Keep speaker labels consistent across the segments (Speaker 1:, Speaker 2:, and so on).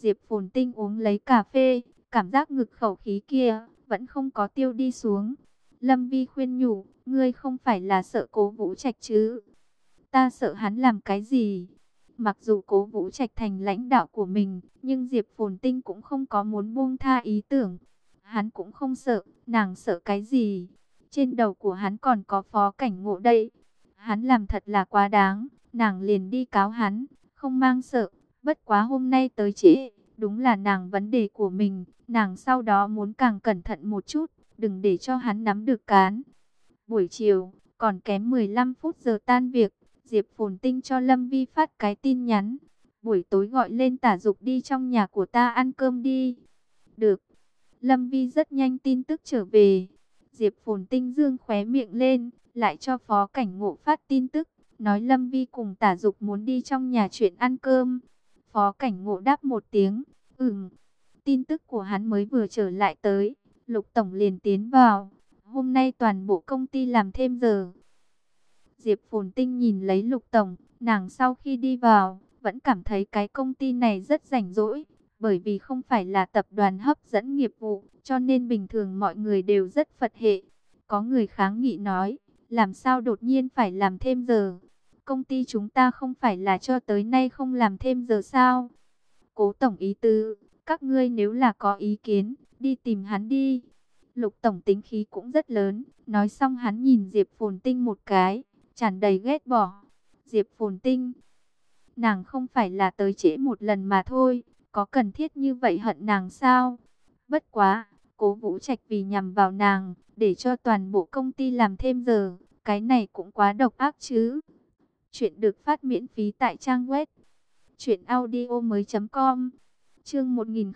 Speaker 1: Diệp Phồn Tinh uống lấy cà phê, cảm giác ngực khẩu khí kia vẫn không có tiêu đi xuống. Lâm Vi khuyên nhủ, ngươi không phải là sợ Cố Vũ Trạch chứ? Ta sợ hắn làm cái gì? Mặc dù Cố Vũ Trạch thành lãnh đạo của mình, nhưng Diệp Phồn Tinh cũng không có muốn buông tha ý tưởng. Hắn cũng không sợ, nàng sợ cái gì? Trên đầu của hắn còn có Phó Cảnh Ngộ đây. Hắn làm thật là quá đáng, nàng liền đi cáo hắn, không mang sợ. Bất quá hôm nay tới trễ, đúng là nàng vấn đề của mình, nàng sau đó muốn càng cẩn thận một chút, đừng để cho hắn nắm được cán. Buổi chiều, còn kém 15 phút giờ tan việc, Diệp Phồn Tinh cho Lâm Vi phát cái tin nhắn. Buổi tối gọi lên Tả Dục đi trong nhà của ta ăn cơm đi. Được. Lâm Vi rất nhanh tin tức trở về. Diệp Phồn Tinh dương khóe miệng lên, lại cho Phó Cảnh Ngộ phát tin tức, nói Lâm Vi cùng Tả Dục muốn đi trong nhà chuyện ăn cơm. Phó Cảnh Ngộ đáp một tiếng, Tin tức của hắn mới vừa trở lại tới, Lục Tổng liền tiến vào. Hôm nay toàn bộ công ty làm thêm giờ. Diệp Phồn Tinh nhìn lấy Lục Tổng, nàng sau khi đi vào, vẫn cảm thấy cái công ty này rất rảnh rỗi. Bởi vì không phải là tập đoàn hấp dẫn nghiệp vụ, cho nên bình thường mọi người đều rất Phật hệ. Có người kháng nghị nói, làm sao đột nhiên phải làm thêm giờ? Công ty chúng ta không phải là cho tới nay không làm thêm giờ sao? Cố Tổng ý tứ, các ngươi nếu là có ý kiến, đi tìm hắn đi. Lục Tổng tính khí cũng rất lớn, nói xong hắn nhìn Diệp Phồn Tinh một cái, tràn đầy ghét bỏ. Diệp Phồn Tinh, nàng không phải là tới trễ một lần mà thôi, có cần thiết như vậy hận nàng sao? Bất quá, Cố Vũ Trạch vì nhằm vào nàng, để cho toàn bộ công ty làm thêm giờ, cái này cũng quá độc ác chứ. Chuyện được phát miễn phí tại trang web truyệnaudiomoi.com. Chương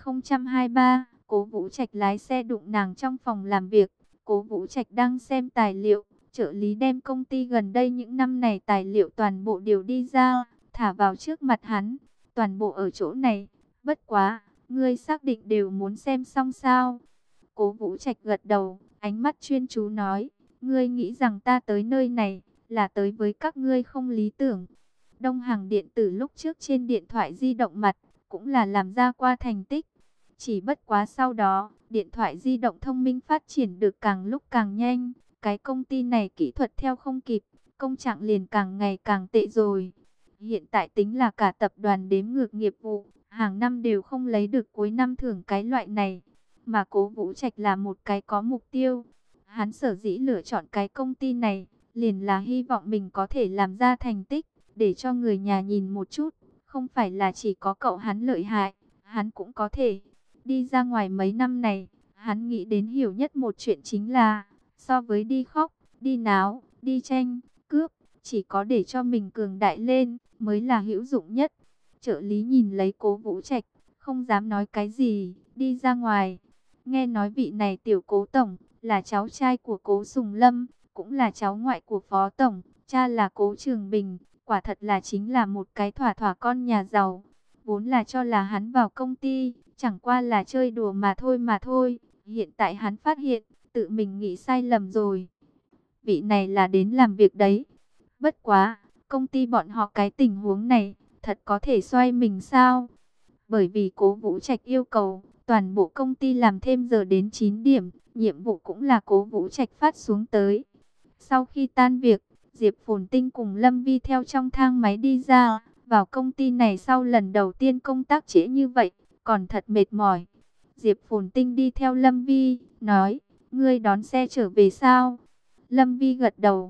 Speaker 1: 1023, Cố Vũ Trạch lái xe đụng nàng trong phòng làm việc. Cố Vũ Trạch đang xem tài liệu, trợ lý đem công ty gần đây những năm này tài liệu toàn bộ đều đi ra, thả vào trước mặt hắn. Toàn bộ ở chỗ này, bất quá, ngươi xác định đều muốn xem xong sao? Cố Vũ Trạch gật đầu, ánh mắt chuyên chú nói, ngươi nghĩ rằng ta tới nơi này là tới với các ngươi không lý tưởng. Đông Hàng điện tử lúc trước trên điện thoại di động mặt, cũng là làm ra qua thành tích. Chỉ bất quá sau đó, điện thoại di động thông minh phát triển được càng lúc càng nhanh. Cái công ty này kỹ thuật theo không kịp, công trạng liền càng ngày càng tệ rồi. Hiện tại tính là cả tập đoàn đếm ngược nghiệp vụ, hàng năm đều không lấy được cuối năm thưởng cái loại này. Mà Cố Vũ Trạch là một cái có mục tiêu. Hắn sở dĩ lựa chọn cái công ty này, liền là hy vọng mình có thể làm ra thành tích, để cho người nhà nhìn một chút. Không phải là chỉ có cậu hắn lợi hại, hắn cũng có thể. Đi ra ngoài mấy năm này, hắn nghĩ đến hiểu nhất một chuyện chính là, so với đi khóc, đi náo, đi tranh, cướp, chỉ có để cho mình cường đại lên, mới là hữu dụng nhất. Trợ lý nhìn lấy Cố Vũ Trạch, không dám nói cái gì, đi ra ngoài. Nghe nói vị này tiểu Cố Tổng, là cháu trai của Cố Sùng Lâm, cũng là cháu ngoại của Phó Tổng, cha là Cố Trường Bình. Quả thật là chính là một cái thỏa thỏa con nhà giàu. Vốn là cho là hắn vào công ty, chẳng qua là chơi đùa mà thôi. Hiện tại hắn phát hiện, tự mình nghĩ sai lầm rồi. Vị này là đến làm việc đấy. Bất quá, công ty bọn họ cái tình huống này, thật có thể xoay mình sao? Bởi vì Cố Vũ Trạch yêu cầu, toàn bộ công ty làm thêm giờ đến 9 điểm, nhiệm vụ cũng là Cố Vũ Trạch phát xuống tới. Sau khi tan việc, Diệp Phồn Tinh cùng Lâm Vi theo trong thang máy đi ra, vào công ty này sau lần đầu tiên công tác trễ như vậy, còn thật mệt mỏi. Diệp Phồn Tinh đi theo Lâm Vi, nói, ngươi đón xe trở về sao? Lâm Vi gật đầu,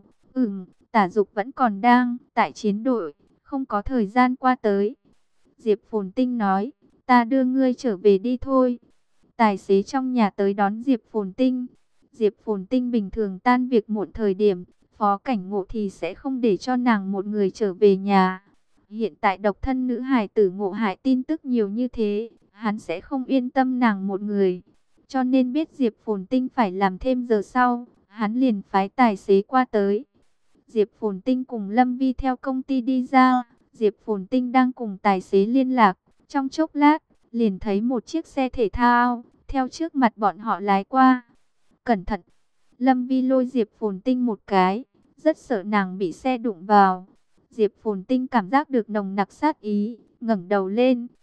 Speaker 1: Tả Dục vẫn còn đang tại chiến đội, không có thời gian qua tới. Diệp Phồn Tinh nói, ta đưa ngươi trở về đi thôi. Tài xế trong nhà tới đón Diệp Phồn Tinh. Diệp Phồn Tinh bình thường tan việc muộn thời điểm, Phó Cảnh Ngộ thì sẽ không để cho nàng một người trở về nhà. Hiện tại độc thân nữ hài tử ngộ hại tin tức nhiều như thế, hắn sẽ không yên tâm nàng một người. Cho nên biết Diệp Phồn Tinh phải làm thêm giờ sau, hắn liền phái tài xế qua tới. Diệp Phồn Tinh cùng Lâm Vi theo công ty đi ra, Diệp Phồn Tinh đang cùng tài xế liên lạc. Trong chốc lát, liền thấy một chiếc xe thể thao, theo trước mặt bọn họ lái qua. Cẩn thận! Lâm Vi lôi Diệp Phồn Tinh một cái, rất sợ nàng bị xe đụng vào. Diệp Phồn Tinh cảm giác được nồng nặc sát ý, ngẩng đầu lên,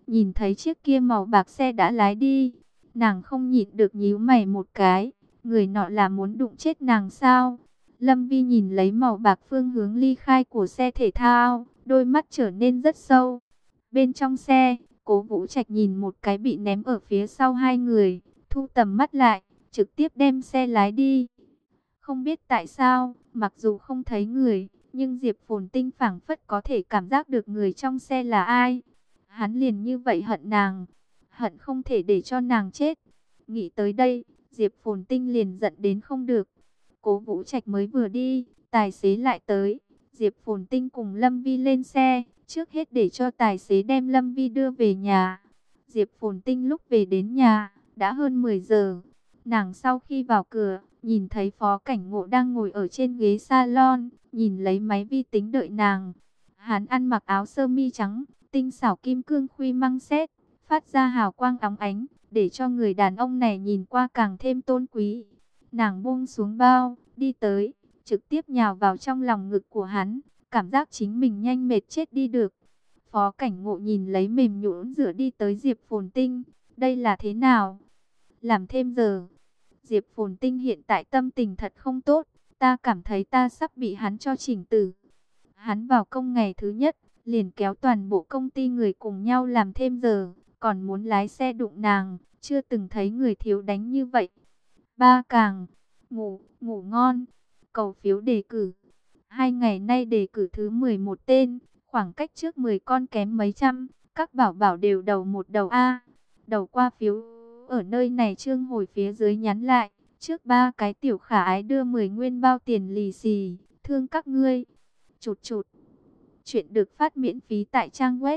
Speaker 1: nhìn thấy chiếc kia màu bạc xe đã lái đi. Nàng không nhịn được nhíu mày một cái, người nọ là muốn đụng chết nàng sao? Lâm Vi nhìn lấy màu bạc phương hướng ly khai của xe thể thao, đôi mắt trở nên rất sâu. Bên trong xe, Cố Vũ Trạch nhìn một cái bị ném ở phía sau hai người, thu tầm mắt lại, trực tiếp đem xe lái đi. Không biết tại sao, mặc dù không thấy người, nhưng Diệp Phồn Tinh phảng phất có thể cảm giác được người trong xe là ai. Hắn liền như vậy hận nàng, hận không thể để cho nàng chết. Nghĩ tới đây, Diệp Phồn Tinh liền giận đến không được. Cố Vũ Trạch mới vừa đi, tài xế lại tới. Diệp Phồn Tinh cùng Lâm Vi lên xe, trước hết để cho tài xế đem Lâm Vi đưa về nhà. Diệp Phồn Tinh lúc về đến nhà, đã hơn 10 giờ. Nàng sau khi vào cửa, nhìn thấy Phó Cảnh Ngộ đang ngồi ở trên ghế salon, nhìn lấy máy vi tính đợi nàng. Hắn ăn mặc áo sơ mi trắng, tinh xảo kim cương khuy măng xét, phát ra hào quang óng ánh, để cho người đàn ông này nhìn qua càng thêm tôn quý. Nàng buông xuống bao, đi tới, trực tiếp nhào vào trong lòng ngực của hắn, cảm giác chính mình nhanh mệt chết đi được. Phó Cảnh Ngộ nhìn lấy mềm nhũn rửa đi tới Diệp Phồn Tinh, đây là thế nào? Làm thêm giờ. Diệp Phồn Tinh hiện tại tâm tình thật không tốt, ta cảm thấy ta sắp bị hắn cho chỉnh tử. Hắn vào công ngày thứ nhất, liền kéo toàn bộ công ty người cùng nhau làm thêm giờ, còn muốn lái xe đụng nàng, chưa từng thấy người thiếu đánh như vậy. Ba càng, ngủ ngon, cầu phiếu đề cử. 2 ngày nay đề cử thứ 11 tên, khoảng cách trước 10 con kém mấy trăm, các bảo bảo đều đầu một đầu A. Đầu qua phiếu ở nơi này Trương Hồi phía dưới nhắn lại, trước 3 cái tiểu khả ái đưa 10 nguyên bao tiền lì xì, thương các ngươi. Chụt chụt. Chuyện được phát miễn phí tại trang web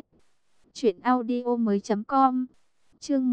Speaker 1: truyệnaudiomoi.com. Chương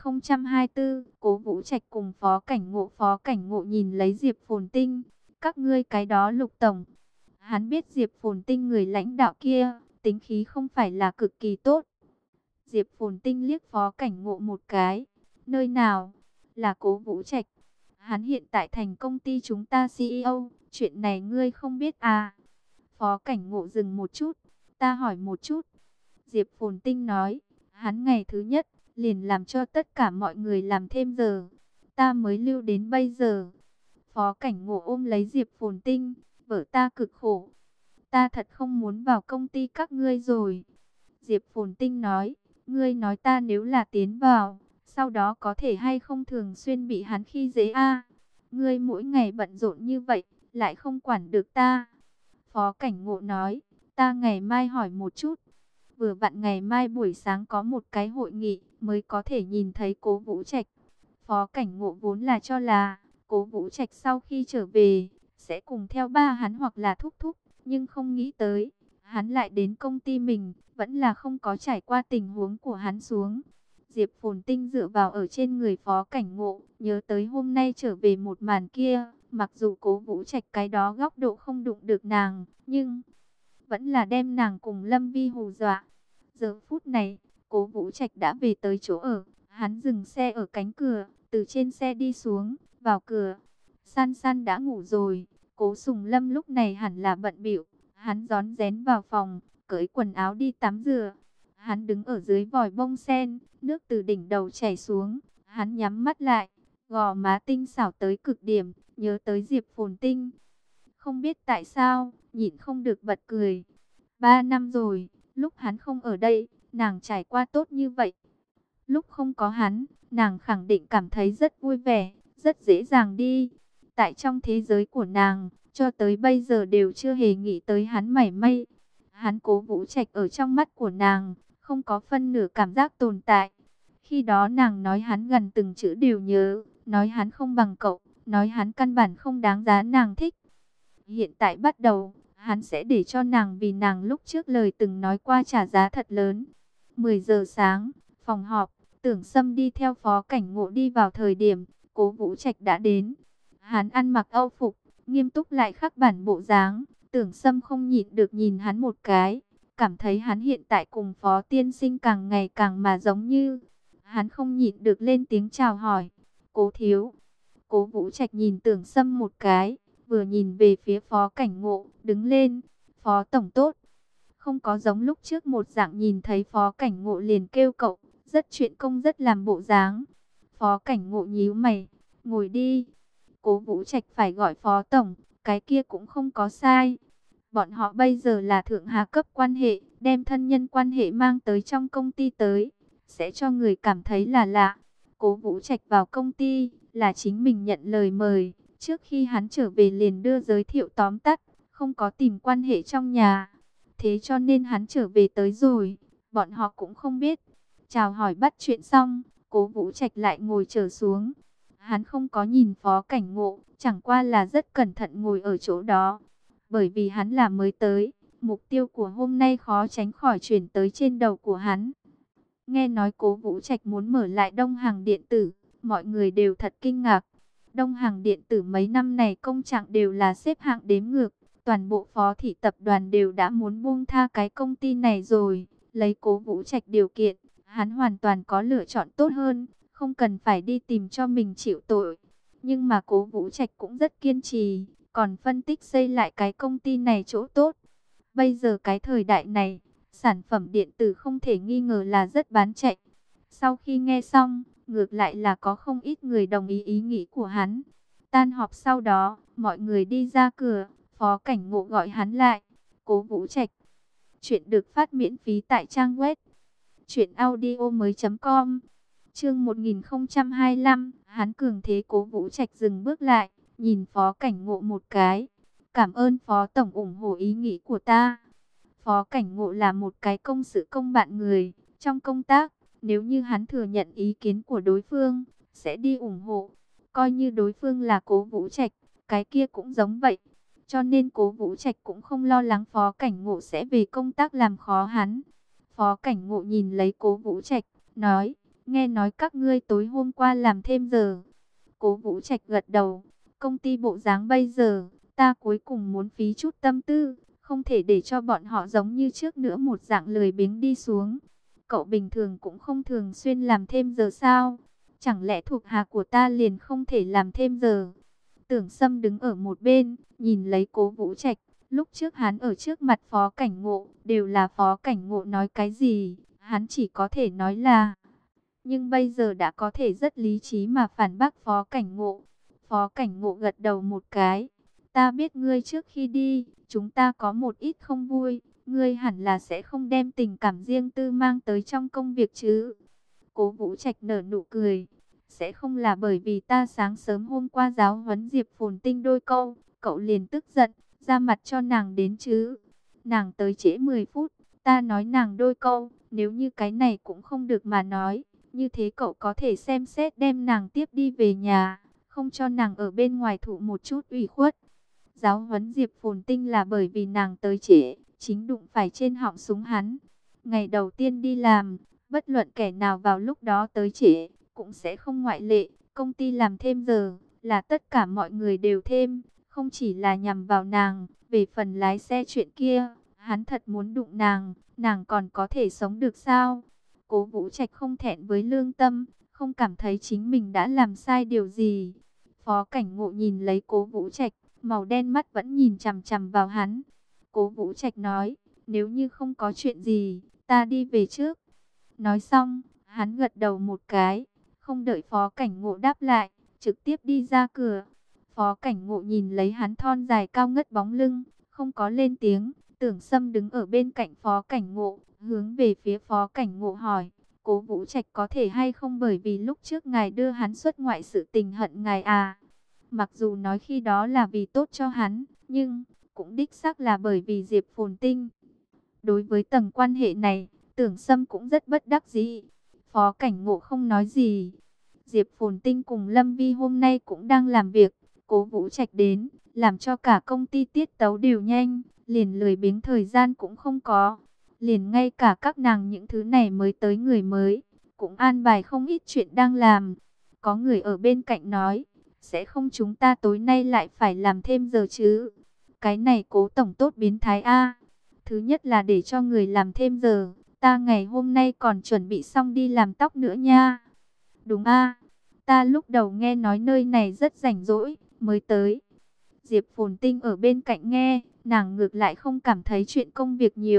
Speaker 1: 1024, Cố Vũ Trạch cùng Phó Cảnh Ngộ nhìn lấy Diệp Phồn Tinh, các ngươi cái đó Lục tổng. Hắn biết Diệp Phồn Tinh người lãnh đạo kia, tính khí không phải là cực kỳ tốt. Diệp Phồn Tinh liếc Phó Cảnh Ngộ một cái, nơi nào? Là Cố Vũ Trạch. Hắn hiện tại thành công ty chúng ta CEO, chuyện này ngươi không biết à? Phó Cảnh Ngộ dừng một chút, ta hỏi một chút. Diệp Phồn Tinh nói, hắn ngày thứ nhất, liền làm cho tất cả mọi người làm thêm giờ. Ta mới lưu đến bây giờ. Phó Cảnh Ngộ ôm lấy Diệp Phồn Tinh, vợ ta cực khổ. Ta thật không muốn vào công ty các ngươi rồi. Diệp Phồn Tinh nói, ngươi nói ta nếu là tiến vào, sau đó có thể hay không thường xuyên bị hắn khi dễ a? Ngươi mỗi ngày bận rộn như vậy, lại không quản được ta. Phó Cảnh Ngộ nói, ta ngày mai hỏi một chút. Vừa vặn ngày mai buổi sáng có một cái hội nghị mới có thể nhìn thấy Cố Vũ Trạch. Phó Cảnh Ngộ vốn là cho là Cố Vũ Trạch sau khi trở về sẽ cùng theo ba hắn hoặc là thúc thúc, nhưng không nghĩ tới hắn lại đến công ty mình, vẫn là không có trải qua tình huống của hắn xuống. Diệp Phồn Tinh dựa vào ở trên người Phó Cảnh Ngộ, nhớ tới hôm nay trở về một màn kia, mặc dù Cố Vũ Trạch cái đó góc độ không đụng được nàng, nhưng vẫn là đem nàng cùng Lâm Vi hù dọa. Giờ phút này, Cố Vũ Trạch đã về tới chỗ ở, hắn dừng xe ở cánh cửa, từ trên xe đi xuống, vào cửa. San San đã ngủ rồi, Cố Sùng Lâm lúc này hẳn là bận bịu, hắn rón rén vào phòng, cởi quần áo đi tắm rửa. Hắn đứng ở dưới vòi bông sen, nước từ đỉnh đầu chảy xuống, hắn nhắm mắt lại, gò má tinh xảo tới cực điểm, nhớ tới Diệp Phồn Tinh. Không biết tại sao, nhịn không được bật cười. 3 năm rồi, lúc hắn không ở đây, nàng trải qua tốt như vậy. Lúc không có hắn, nàng khẳng định cảm thấy rất vui vẻ, rất dễ dàng đi. Tại trong thế giới của nàng, cho tới bây giờ đều chưa hề nghĩ tới hắn mảy may. Hắn Cố Vũ Trạch ở trong mắt của nàng, không có phân nửa cảm giác tồn tại. Khi đó nàng nói hắn gần từng chữ đều nhớ, nói hắn không bằng cậu, nói hắn căn bản không đáng giá nàng thích. Hiện tại bắt đầu, hắn sẽ để cho nàng vì nàng lúc trước lời từng nói qua trả giá thật lớn. 10 giờ sáng, phòng họp, Tưởng Sâm đi theo Phó Cảnh Ngộ đi vào thời điểm, Cố Vũ Trạch đã đến. Hắn ăn mặc âu phục, nghiêm túc lại khắc bản bộ dáng. Tưởng Sâm không nhịn được nhìn hắn một cái, cảm thấy hắn hiện tại cùng Phó Tiên Sinh càng ngày càng mà giống như. Hắn không nhịn được lên tiếng chào hỏi, Cố thiếu. Cố Vũ Trạch nhìn Tưởng Sâm một cái, vừa nhìn về phía Phó Cảnh Ngộ, đứng lên, Phó Tổng tốt. không có giống lúc trước một dạng nhìn thấy Phó Cảnh Ngộ liền kêu cậu, rất chuyện công rất làm bộ dáng. Phó Cảnh Ngộ nhíu mày, ngồi đi. Cố Vũ Trạch phải gọi Phó Tổng, cái kia cũng không có sai. Bọn họ bây giờ là thượng hạ cấp quan hệ, đem thân nhân quan hệ mang tới trong công ty tới, sẽ cho người cảm thấy là lạ. Cố Vũ Trạch vào công ty là chính mình nhận lời mời, trước khi hắn trở về liền đưa giới thiệu tóm tắt, không có tìm quan hệ trong nhà. Thế cho nên hắn trở về tới rồi, bọn họ cũng không biết. Chào hỏi bắt chuyện xong, Cố Vũ Trạch lại ngồi trở xuống. Hắn không có nhìn Phó Cảnh Ngộ, chẳng qua là rất cẩn thận ngồi ở chỗ đó. Bởi vì hắn là mới tới, mục tiêu của hôm nay khó tránh khỏi chuyển tới trên đầu của hắn. Nghe nói Cố Vũ Trạch muốn mở lại Đông Hàng Điện Tử, mọi người đều thật kinh ngạc. Đông Hàng Điện Tử mấy năm này công trạng đều là xếp hạng đếm ngược, toàn bộ phó thị tập đoàn đều đã muốn buông tha cái công ty này rồi. Lấy Cố Vũ Trạch điều kiện, hắn hoàn toàn có lựa chọn tốt hơn, không cần phải đi tìm cho mình chịu tội. Nhưng mà Cố Vũ Trạch cũng rất kiên trì, còn phân tích xây lại cái công ty này chỗ tốt. Bây giờ cái thời đại này, sản phẩm điện tử không thể nghi ngờ là rất bán chạy. Sau khi nghe xong, ngược lại là có không ít người đồng ý ý nghĩ của hắn. Tan họp sau đó, mọi người đi ra cửa, Phó Cảnh Ngộ gọi hắn lại. Cố Vũ Trạch, chuyện được phát miễn phí tại trang web truyệnaudiomoi.com. Chương 1025, hắn cường thế. Cố Vũ Trạch dừng bước lại, nhìn Phó Cảnh Ngộ một cái. Cảm ơn Phó Tổng ủng hộ ý nghĩ của ta. Phó Cảnh Ngộ là một cái công sự công bạn người. Trong công tác, nếu như hắn thừa nhận ý kiến của đối phương, sẽ đi ủng hộ. Coi như đối phương là Cố Vũ Trạch, cái kia cũng giống vậy. Cho nên Cố Vũ Trạch cũng không lo lắng Phó Cảnh Ngộ sẽ về công tác làm khó hắn. Phó Cảnh Ngộ nhìn lấy Cố Vũ Trạch, nói, nghe nói các ngươi tối hôm qua làm thêm giờ. Cố Vũ Trạch gật đầu, công ty bộ dáng bây giờ, ta cuối cùng muốn phí chút tâm tư, không thể để cho bọn họ giống như trước nữa một dạng lười biếng đi xuống. Cậu bình thường cũng không thường xuyên làm thêm giờ sao? Chẳng lẽ thuộc hạ của ta liền không thể làm thêm giờ? Tưởng Sâm đứng ở một bên, nhìn lấy Cố Vũ Trạch. Lúc trước hắn ở trước mặt Phó Cảnh Ngộ, đều là Phó Cảnh Ngộ nói cái gì, hắn chỉ có thể nói là. Nhưng bây giờ đã có thể rất lý trí mà phản bác Phó Cảnh Ngộ. Phó Cảnh Ngộ gật đầu một cái. Ta biết ngươi trước khi đi, chúng ta có một ít không vui. Ngươi hẳn là sẽ không đem tình cảm riêng tư mang tới trong công việc chứ. Cố Vũ Trạch nở nụ cười. Sẽ không là bởi vì ta sáng sớm hôm qua giáo huấn Diệp Phồn Tinh đôi câu, cậu liền tức giận, ra mặt cho nàng đến chứ. Nàng tới trễ 10 phút, ta nói nàng đôi câu, nếu như cái này cũng không được mà nói. Như thế cậu có thể xem xét đem nàng tiếp đi về nhà, không cho nàng ở bên ngoài thụ một chút ủy khuất. Giáo huấn Diệp Phồn Tinh là bởi vì nàng tới trễ, chính đụng phải trên họng súng hắn. Ngày đầu tiên đi làm, bất luận kẻ nào vào lúc đó tới trễ, cũng sẽ không ngoại lệ. Công ty làm thêm giờ, là tất cả mọi người đều thêm, không chỉ là nhằm vào nàng. Về phần lái xe chuyện kia, hắn thật muốn đụng nàng còn có thể sống được sao? Cố Vũ Trạch không thẹn với lương tâm, không cảm thấy chính mình đã làm sai điều gì. Phó Cảnh Ngộ nhìn lấy Cố Vũ Trạch, màu đen mắt vẫn nhìn chằm chằm vào hắn. Cố Vũ Trạch nói, nếu như không có chuyện gì, ta đi về trước. Nói xong, hắn gật đầu một cái, không đợi Phó Cảnh Ngộ đáp lại, trực tiếp đi ra cửa. Phó Cảnh Ngộ nhìn lấy hắn thon dài cao ngất bóng lưng, không có lên tiếng. Tưởng Sâm đứng ở bên cạnh Phó Cảnh Ngộ, hướng về phía Phó Cảnh Ngộ hỏi, Cố Vũ Trạch có thể hay không bởi vì lúc trước ngài đưa hắn xuất ngoại sự tình hận ngài à? Mặc dù nói khi đó là vì tốt cho hắn, nhưng cũng đích xác là bởi vì Diệp Phồn Tinh. Đối với tầng quan hệ này, Tưởng Sâm cũng rất bất đắc dĩ. Phó Cảnh Ngộ không nói gì. Diệp Phồn Tinh cùng Lâm Vi hôm nay cũng đang làm việc. Cố Vũ Trạch đến, làm cho cả công ty tiết tấu đều nhanh, liền lười biếng thời gian cũng không có. Liền ngay cả các nàng những thứ này mới tới người mới, cũng an bài không ít chuyện đang làm. Có người ở bên cạnh nói, sẽ không chúng ta tối nay lại phải làm thêm giờ chứ? Cái này Cố tổng tốt biến thái a. Thứ nhất là để cho người làm thêm giờ, ta ngày hôm nay còn chuẩn bị xong đi làm tóc nữa nha. Đúng a, ta lúc đầu nghe nói nơi này rất rảnh rỗi, mới tới. Diệp Phồn Tinh ở bên cạnh nghe, nàng ngược lại không cảm thấy chuyện công việc nhiều,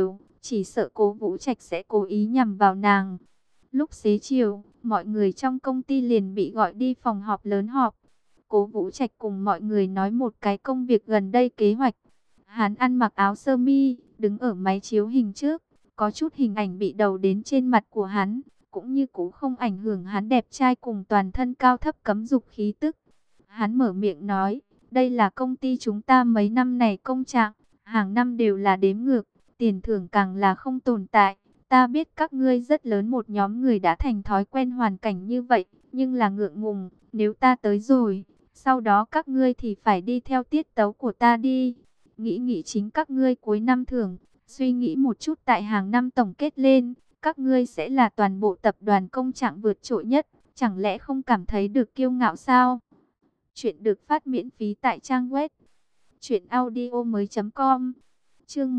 Speaker 1: chỉ sợ Cố Vũ Trạch sẽ cố ý nhằm vào nàng. Lúc xế chiều, mọi người trong công ty liền bị gọi đi phòng họp lớn họp. Cố Vũ Trạch cùng mọi người nói một cái công việc gần đây kế hoạch. Hắn ăn mặc áo sơ mi, đứng ở máy chiếu hình trước, có chút hình ảnh bị đầu đến trên mặt của hắn, cũng như cũ không ảnh hưởng hắn đẹp trai cùng toàn thân cao thấp cấm dục khí tức. Hắn mở miệng nói, đây là công ty chúng ta mấy năm này công trạng, hàng năm đều là đếm ngược, tiền thưởng càng là không tồn tại. Ta biết các ngươi rất lớn một nhóm người đã thành thói quen hoàn cảnh như vậy, nhưng là ngượng ngùng, nếu ta tới rồi, sau đó các ngươi thì phải đi theo tiết tấu của ta đi. Nghĩ nghĩ chính các ngươi cuối năm thưởng, suy nghĩ một chút tại hàng năm tổng kết lên, các ngươi sẽ là toàn bộ tập đoàn công trạng vượt trội nhất, chẳng lẽ không cảm thấy được kiêu ngạo sao? Chuyện được phát miễn phí tại trang web truyệnaudiomoi.com. Chương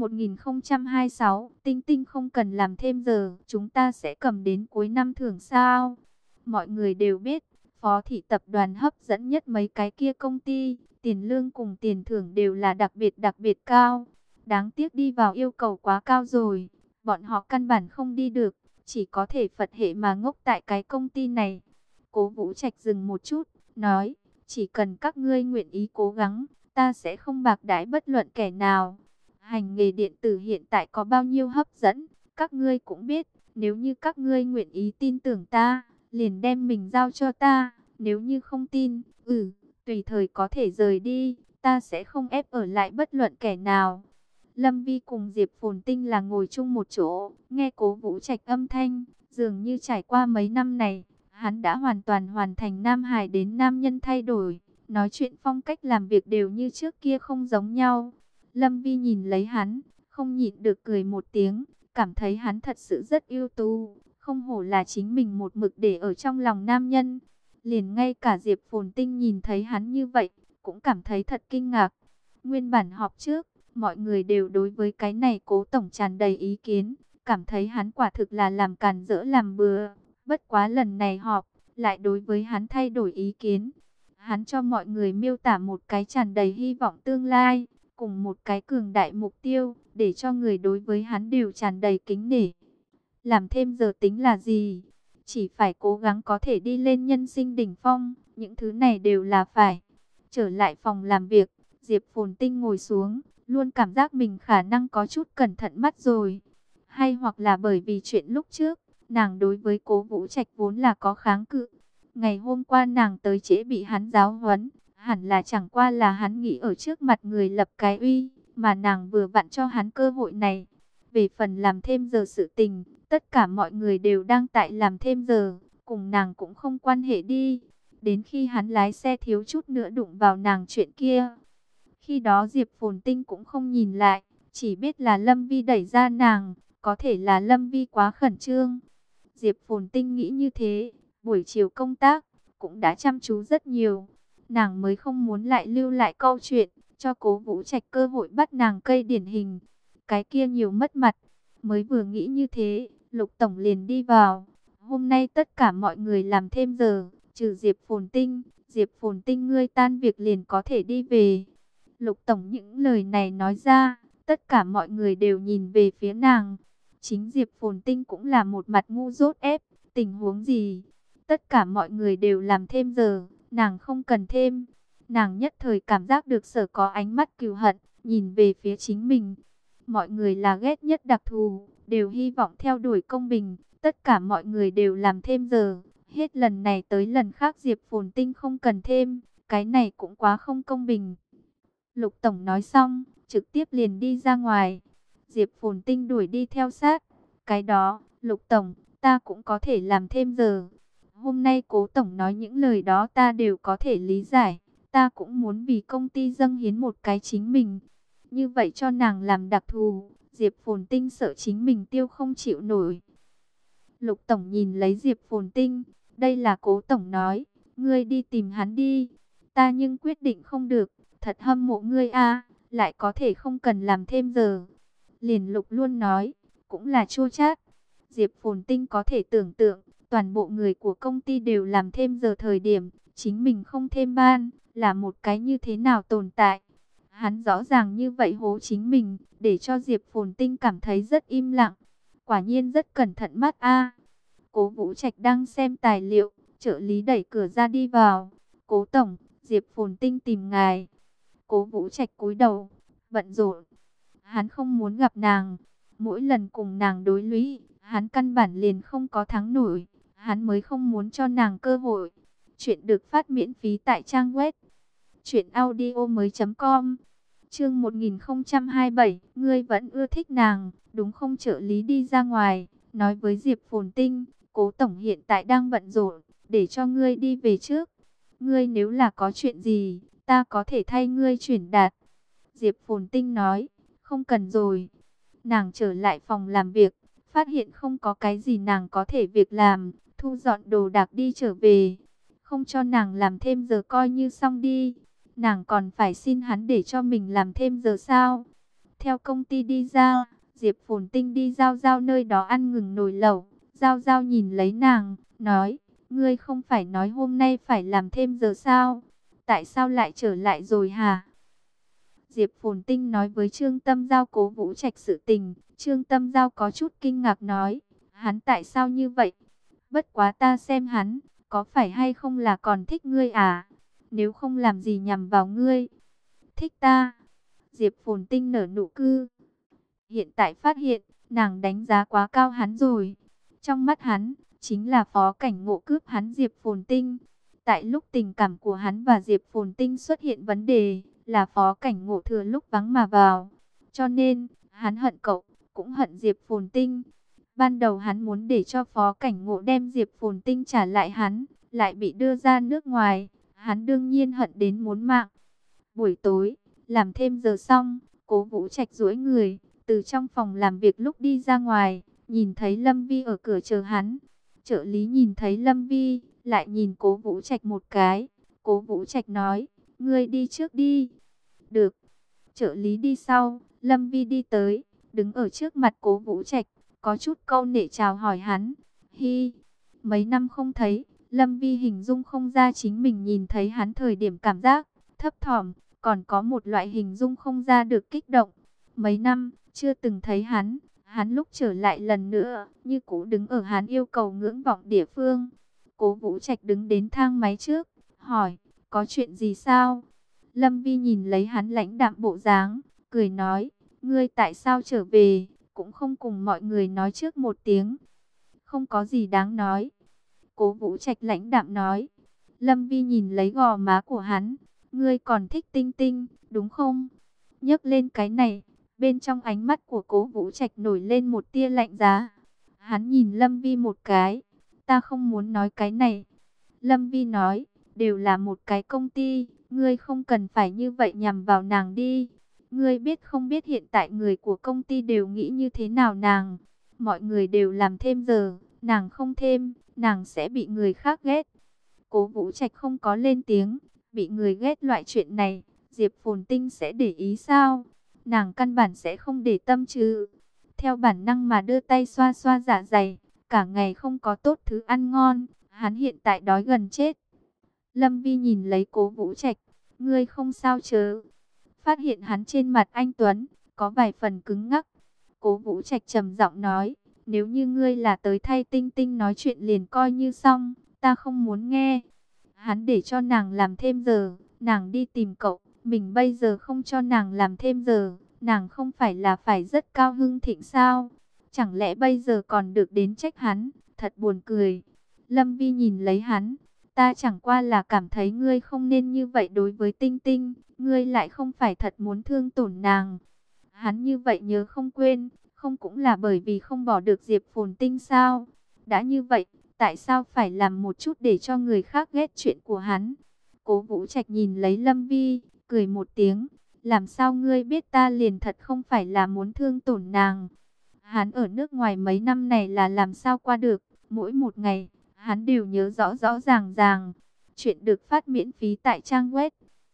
Speaker 1: 1026, Tinh Tinh không cần làm thêm giờ, chúng ta sẽ cầm đến cuối năm thưởng sao? Mọi người đều biết, Phó thị tập đoàn hấp dẫn nhất mấy cái kia công ty, tiền lương cùng tiền thưởng đều là đặc biệt cao. Đáng tiếc đi vào yêu cầu quá cao rồi, bọn họ căn bản không đi được, chỉ có thể Phật hệ mà ngốc tại cái công ty này. Cố Vũ Trạch dừng một chút, nói, chỉ cần các ngươi nguyện ý cố gắng, ta sẽ không bạc đãi bất luận kẻ nào. Hành nghề điện tử hiện tại có bao nhiêu hấp dẫn, các ngươi cũng biết, nếu như các ngươi nguyện ý tin tưởng ta, liền đem mình giao cho ta, nếu như không tin, tùy thời có thể rời đi, ta sẽ không ép ở lại bất luận kẻ nào. Lâm Vi cùng Diệp Phồn Tinh là ngồi chung một chỗ, nghe Cố Vũ Trạch âm thanh, dường như trải qua mấy năm này, hắn đã hoàn toàn hoàn thành Nam Hải đến Nam Nhân thay đổi, nói chuyện phong cách làm việc đều như trước kia không giống nhau. Lâm Vi nhìn lấy hắn, không nhịn được cười một tiếng, cảm thấy hắn thật sự rất ưu tú, không hổ là chính mình một mực để ở trong lòng nam nhân. Liền ngay cả Diệp Phồn Tinh nhìn thấy hắn như vậy, cũng cảm thấy thật kinh ngạc. Nguyên bản họp trước, mọi người đều đối với cái này Cố tổng tràn đầy ý kiến, cảm thấy hắn quả thực là làm càn rỡ làm bừa. Bất quá lần này họp, lại đối với hắn thay đổi ý kiến. Hắn cho mọi người miêu tả một cái tràn đầy hy vọng tương lai, cùng một cái cường đại mục tiêu, để cho người đối với hắn đều tràn đầy kính nể. Làm thêm giờ tính là gì? Chỉ phải cố gắng có thể đi lên nhân sinh đỉnh phong, những thứ này đều là phải. Trở lại phòng làm việc, Diệp Phồn Tinh ngồi xuống, luôn cảm giác mình khả năng có chút cẩn thận mắt rồi. Hay hoặc là bởi vì chuyện lúc trước, nàng đối với Cố Vũ Trạch vốn là có kháng cự. Ngày hôm qua nàng tới trễ bị hắn giáo huấn, hẳn là chẳng qua là hắn nghĩ ở trước mặt người lập cái uy, mà nàng vừa vặn cho hắn cơ hội này. Về phần làm thêm giờ sự tình, tất cả mọi người đều đang tại làm thêm giờ, cùng nàng cũng không quan hệ đi. Đến khi hắn lái xe thiếu chút nữa đụng vào nàng chuyện kia. Khi đó Diệp Phồn Tinh cũng không nhìn lại, chỉ biết là Lâm Vi đẩy ra nàng, có thể là Lâm Vi quá khẩn trương. Diệp Phồn Tinh nghĩ như thế, buổi chiều công tác, cũng đã chăm chú rất nhiều. Nàng mới không muốn lại lưu lại câu chuyện, cho Cố Vũ Trạch cơ hội bắt nàng cây điển hình. Cái kia nhiều mất mặt, mới vừa nghĩ như thế, Lục Tổng liền đi vào. Hôm nay tất cả mọi người làm thêm giờ, trừ Diệp Phồn Tinh. Diệp Phồn Tinh ngươi tan việc liền có thể đi về. Lục Tổng những lời này nói ra, tất cả mọi người đều nhìn về phía nàng. Chính Diệp Phồn Tinh cũng là một mặt ngu dốt ép, tình huống gì? Tất cả mọi người đều làm thêm giờ, nàng không cần thêm. Nàng nhất thời cảm giác được sở có ánh mắt cừu hận, nhìn về phía chính mình. Mọi người là ghét nhất đặc thù, đều hy vọng theo đuổi công bình. Tất cả mọi người đều làm thêm giờ, hết lần này tới lần khác Diệp Phồn Tinh không cần thêm. Cái này cũng quá không công bình. Lục Tổng nói xong, trực tiếp liền đi ra ngoài. Diệp Phồn Tinh đuổi đi theo sát. Cái đó, Lục Tổng, ta cũng có thể làm thêm giờ. Hôm nay Cố Tổng nói những lời đó ta đều có thể lý giải. Ta cũng muốn vì công ty dâng hiến một cái chính mình. Như vậy cho nàng làm đặc thù, Diệp Phồn Tinh sợ chính mình tiêu không chịu nổi. Lục Tổng nhìn lấy Diệp Phồn Tinh, đây là Cố Tổng nói, ngươi đi tìm hắn đi. Ta nhưng quyết định không được, thật hâm mộ ngươi a, lại có thể không cần làm thêm giờ. Liền Lục luôn nói, cũng là chua chát. Diệp Phồn Tinh có thể tưởng tượng, toàn bộ người của công ty đều làm thêm giờ thời điểm, chính mình không thêm ban, là một cái như thế nào tồn tại. Hắn rõ ràng như vậy hố chính mình, để cho Diệp Phồn Tinh cảm thấy rất im lặng. Quả nhiên rất cẩn thận mắt a. Cố Vũ Trạch đang xem tài liệu, trợ lý đẩy cửa ra đi vào. Cố tổng, Diệp Phồn Tinh tìm ngài. Cố Vũ Trạch cúi đầu, bận rộn. Hắn không muốn gặp nàng. Mỗi lần cùng nàng đối lũy, hắn căn bản liền không có thắng nổi. Hắn mới không muốn cho nàng cơ hội. Chuyện được phát miễn phí tại trang web truyệnaudiomoi.com. Chương 1027, ngươi vẫn ưa thích nàng, đúng không? Trợ lý đi ra ngoài, nói với Diệp Phồn Tinh, Cố tổng hiện tại đang bận rộn, để cho ngươi đi về trước. Ngươi nếu là có chuyện gì, ta có thể thay ngươi chuyển đạt. Diệp Phồn Tinh nói, không cần rồi. Nàng trở lại phòng làm việc, phát hiện không có cái gì nàng có thể việc làm, thu dọn đồ đạc đi trở về. Không cho nàng làm thêm giờ coi như xong đi. Nàng còn phải xin hắn để cho mình làm thêm giờ sao? Theo công ty đi ra, Diệp Phồn Tinh đi Giao Giao nơi đó ăn ngừng nồi lẩu. Giao Giao nhìn lấy nàng, nói, ngươi không phải nói hôm nay phải làm thêm giờ sao? Tại sao lại trở lại rồi hả? Diệp Phồn Tinh nói với Trương Tâm Giao Cố Vũ Trạch sự tình. Trương Tâm Giao có chút kinh ngạc nói, hắn tại sao như vậy? Bất quá ta xem hắn, có phải hay không là còn thích ngươi à? Nếu không làm gì nhằm vào ngươi? Thích ta? Diệp Phồn Tinh nở nụ cười. Hiện tại phát hiện, nàng đánh giá quá cao hắn rồi. Trong mắt hắn, chính là Phó Cảnh Ngộ cướp hắn Diệp Phồn Tinh. Tại lúc tình cảm của hắn và Diệp Phồn Tinh xuất hiện vấn đề, là Phó Cảnh Ngộ thừa lúc vắng mà vào. Cho nên, hắn hận cậu, cũng hận Diệp Phồn Tinh. Ban đầu hắn muốn để cho Phó Cảnh Ngộ đem Diệp Phồn Tinh trả lại hắn, lại bị đưa ra nước ngoài. Hắn đương nhiên hận đến muốn mạng. Buổi tối, làm thêm giờ xong, Cố Vũ Trạch duỗi người, từ trong phòng làm việc lúc đi ra ngoài, nhìn thấy Lâm Vi ở cửa chờ hắn. Trợ lý nhìn thấy Lâm Vi, lại nhìn Cố Vũ Trạch một cái. Cố Vũ Trạch nói, ngươi đi trước đi. Được. Trợ lý đi sau, Lâm Vi đi tới, đứng ở trước mặt Cố Vũ Trạch, có chút câu nệ chào hỏi hắn. Hi, mấy năm không thấy, Lâm Vi hình dung không ra chính mình nhìn thấy hắn thời điểm cảm giác thấp thỏm, còn có một loại hình dung không ra được kích động. Mấy năm chưa từng thấy hắn, hắn lúc trở lại lần nữa, như cũ đứng ở hắn yêu cầu ngưỡng vọng địa phương. Cố Vũ Trạch đứng đến thang máy trước, hỏi, có chuyện gì sao? Lâm Vi nhìn lấy hắn lãnh đạm bộ dáng, cười nói, ngươi tại sao trở về, cũng không cùng mọi người nói trước một tiếng. Không có gì đáng nói. Cố Vũ Trạch lãnh đạm nói. Lâm Vi nhìn lấy gò má của hắn, ngươi còn thích Tinh Tinh, đúng không? Nhấc lên cái này, bên trong ánh mắt của Cố Vũ Trạch nổi lên một tia lạnh giá. Hắn nhìn Lâm Vi một cái, ta không muốn nói cái này. Lâm Vi nói, đều là một cái công ty, ngươi không cần phải như vậy nhằm vào nàng đi. Ngươi biết không biết hiện tại người của công ty đều nghĩ như thế nào nàng? Mọi người đều làm thêm giờ, nàng không thêm, nàng sẽ bị người khác ghét. Cố Vũ Trạch không có lên tiếng, bị người ghét loại chuyện này, Diệp Phồn Tinh sẽ để ý sao? Nàng căn bản sẽ không để tâm chứ. Theo bản năng mà đưa tay xoa xoa dạ dày, cả ngày không có tốt thứ ăn ngon, hắn hiện tại đói gần chết. Lâm Vi nhìn lấy Cố Vũ Trạch, ngươi không sao chứ? Phát hiện hắn trên mặt anh tuấn, có vài phần cứng ngắc. Cố Vũ Trạch trầm giọng nói, nếu như ngươi là tới thay Tinh Tinh nói chuyện liền coi như xong, ta không muốn nghe. Hắn để cho nàng làm thêm giờ, nàng đi tìm cậu, mình bây giờ không cho nàng làm thêm giờ, nàng không phải là phải rất cao hưng thịnh sao? Chẳng lẽ bây giờ còn được đến trách hắn, thật buồn cười. Lâm Vi nhìn lấy hắn, ta chẳng qua là cảm thấy ngươi không nên như vậy đối với Tinh Tinh, ngươi lại không phải thật muốn thương tổn nàng. Hắn như vậy nhớ không quên, không cũng là bởi vì không bỏ được Diệp Phồn Tinh sao? Đã như vậy, tại sao phải làm một chút để cho người khác ghét chuyện của hắn? Cố Vũ Trạch nhìn lấy Lâm Vi, cười một tiếng, làm sao ngươi biết ta liền thật không phải là muốn thương tổn nàng? Hắn ở nước ngoài mấy năm này là làm sao qua được, mỗi một ngày, hắn đều nhớ rõ rõ ràng ràng. Chuyện được phát miễn phí tại trang web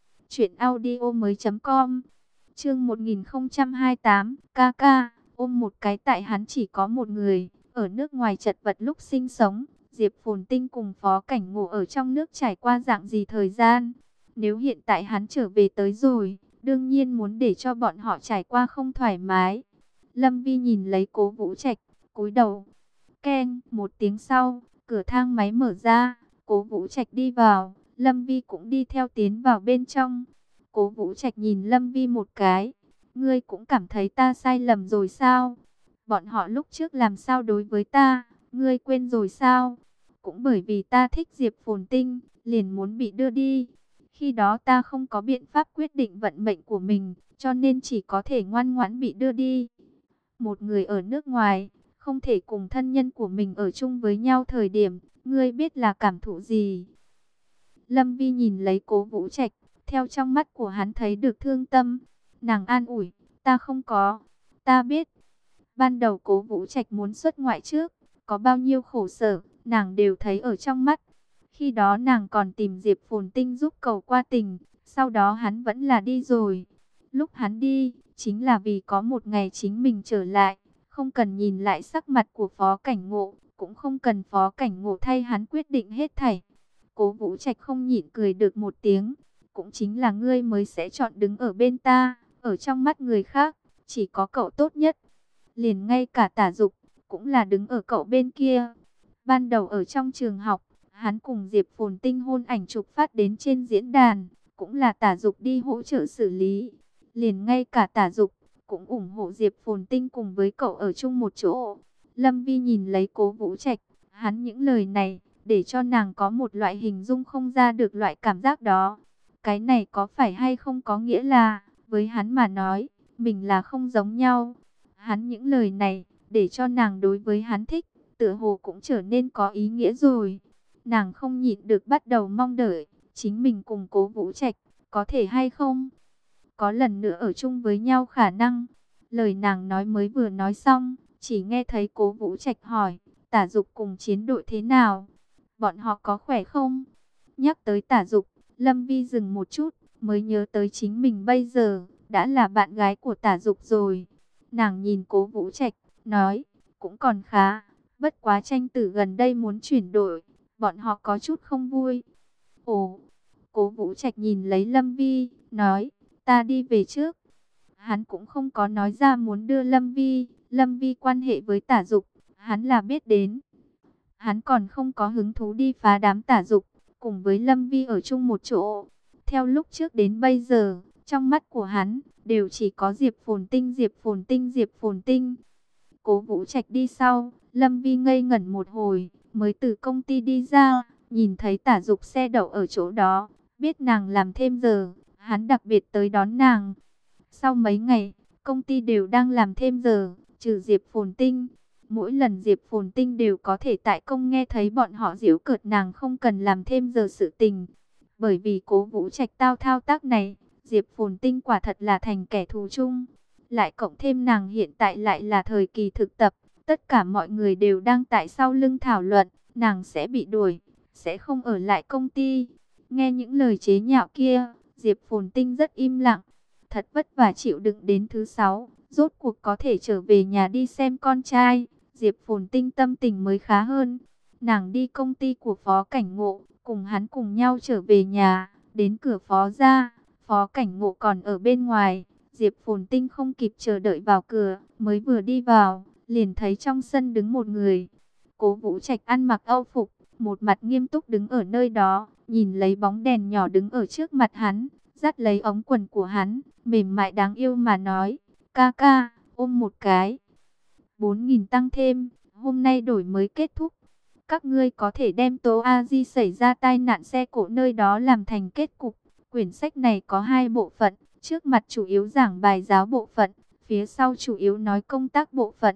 Speaker 1: truyệnaudiomoi.com. Chương 1028, ca ôm một cái tại hắn chỉ có một người, ở nước ngoài chật vật lúc sinh sống, Diệp Phồn Tinh cùng Phó Cảnh Ngộ ở trong nước trải qua dạng gì thời gian. Nếu hiện tại hắn trở về tới rồi, đương nhiên muốn để cho bọn họ trải qua không thoải mái. Lâm Vi nhìn lấy Cố Vũ Trạch, cúi đầu. Keng, một tiếng sau, cửa thang máy mở ra, Cố Vũ Trạch đi vào, Lâm Vi cũng đi theo tiến vào bên trong. Cố Vũ Trạch nhìn Lâm Vi một cái, ngươi cũng cảm thấy ta sai lầm rồi sao? Bọn họ lúc trước làm sao đối với ta, ngươi quên rồi sao? Cũng bởi vì ta thích Diệp Phồn Tinh, liền muốn bị đưa đi. Khi đó ta không có biện pháp quyết định vận mệnh của mình, cho nên chỉ có thể ngoan ngoãn bị đưa đi. Một người ở nước ngoài, không thể cùng thân nhân của mình ở chung với nhau thời điểm, ngươi biết là cảm thụ gì? Lâm Vi nhìn lấy Cố Vũ Trạch, theo trong mắt của hắn thấy được thương tâm. Nàng an ủi, ta không có, ta biết. Ban đầu Cố Vũ Trạch muốn xuất ngoại trước, có bao nhiêu khổ sở, nàng đều thấy ở trong mắt. Khi đó nàng còn tìm Diệp Phồn Tinh giúp cầu qua tình, sau đó hắn vẫn là đi rồi. Lúc hắn đi, chính là vì có một ngày chính mình trở lại, không cần nhìn lại sắc mặt của Phó Cảnh Ngộ, cũng không cần Phó Cảnh Ngộ thay hắn quyết định hết thảy. Cố Vũ Trạch không nhịn cười được một tiếng, cũng chính là ngươi mới sẽ chọn đứng ở bên ta, ở trong mắt người khác, chỉ có cậu tốt nhất. Liền ngay cả Tả Dục cũng là đứng ở cậu bên kia. Ban đầu ở trong trường học, hắn cùng Diệp Phồn Tinh hôn ảnh chụp phát đến trên diễn đàn, cũng là Tả Dục đi hỗ trợ xử lý. Liền ngay cả Tả Dục cũng ủng hộ Diệp Phồn Tinh cùng với cậu ở chung một chỗ. Lâm Vi nhìn lấy Cố Vũ Trạch, hắn những lời này để cho nàng có một loại hình dung không ra được loại cảm giác đó. Cái này có phải hay không có nghĩa là, với hắn mà nói, mình là không giống nhau. Hắn những lời này, để cho nàng đối với hắn thích, tựa hồ cũng trở nên có ý nghĩa rồi. Nàng không nhịn được bắt đầu mong đợi, chính mình cùng Cố Vũ Trạch, có thể hay không? Có lần nữa ở chung với nhau khả năng. Lời nàng nói mới vừa nói xong, chỉ nghe thấy Cố Vũ Trạch hỏi, Tả Dục cùng chiến đội thế nào? Bọn họ có khỏe không? Nhắc tới Tả Dục, Lâm Vi dừng một chút, mới nhớ tới chính mình bây giờ, đã là bạn gái của Tả Dục rồi. Nàng nhìn Cố Vũ Trạch, nói, cũng còn khá, bất quá Tranh Tử gần đây muốn chuyển đổi, bọn họ có chút không vui. Ồ, Cố Vũ Trạch nhìn lấy Lâm Vi, nói, ta đi về trước. Hắn cũng không có nói ra muốn đưa Lâm Vi quan hệ với Tả Dục, hắn là biết đến. Hắn còn không có hứng thú đi phá đám Tả Dục, cùng với Lâm Vi ở chung một chỗ. Theo lúc trước đến bây giờ, trong mắt của hắn, đều chỉ có Diệp Phồn Tinh, Diệp Phồn Tinh, Diệp Phồn Tinh. Cố Vũ Trạch đi sau, Lâm Vi ngây ngẩn một hồi, mới từ công ty đi ra, nhìn thấy Tả Dục xe đậu ở chỗ đó, biết nàng làm thêm giờ, hắn đặc biệt tới đón nàng. Sau mấy ngày, công ty đều đang làm thêm giờ, trừ Diệp Phồn Tinh. Mỗi lần Diệp Phồn Tinh đều có thể tại công nghe thấy bọn họ giễu cợt nàng không cần làm thêm giờ sự tình. Bởi vì Cố Vũ Trạch thao tác này, Diệp Phồn Tinh quả thật là thành kẻ thù chung. Lại cộng thêm nàng hiện tại lại là thời kỳ thực tập, tất cả mọi người đều đang tại sau lưng thảo luận, nàng sẽ bị đuổi, sẽ không ở lại công ty. Nghe những lời chế nhạo kia, Diệp Phồn Tinh rất im lặng, thật vất vả chịu đựng đến thứ 6, rốt cuộc có thể trở về nhà đi xem con trai. Diệp Phồn Tinh tâm tình mới khá hơn. Nàng đi công ty của Phó Cảnh Ngộ, cùng hắn cùng nhau trở về nhà, đến cửa Phó ra, Phó Cảnh Ngộ còn ở bên ngoài. Diệp Phồn Tinh không kịp chờ đợi vào cửa, mới vừa đi vào, liền thấy trong sân đứng một người. Cố Vũ Trạch ăn mặc âu phục, một mặt nghiêm túc đứng ở nơi đó, nhìn lấy bóng đèn nhỏ đứng ở trước mặt hắn, dắt lấy ống quần của hắn, mềm mại đáng yêu mà nói, ca ca, ôm một cái. 4.000 tăng thêm, hôm nay đổi mới kết thúc. Các ngươi có thể đem Tố A Di xảy ra tai nạn xe cộ nơi đó làm thành kết cục. Quyển sách này có 2 bộ phận, trước mặt chủ yếu giảng bài giáo bộ phận, phía sau chủ yếu nói công tác bộ phận.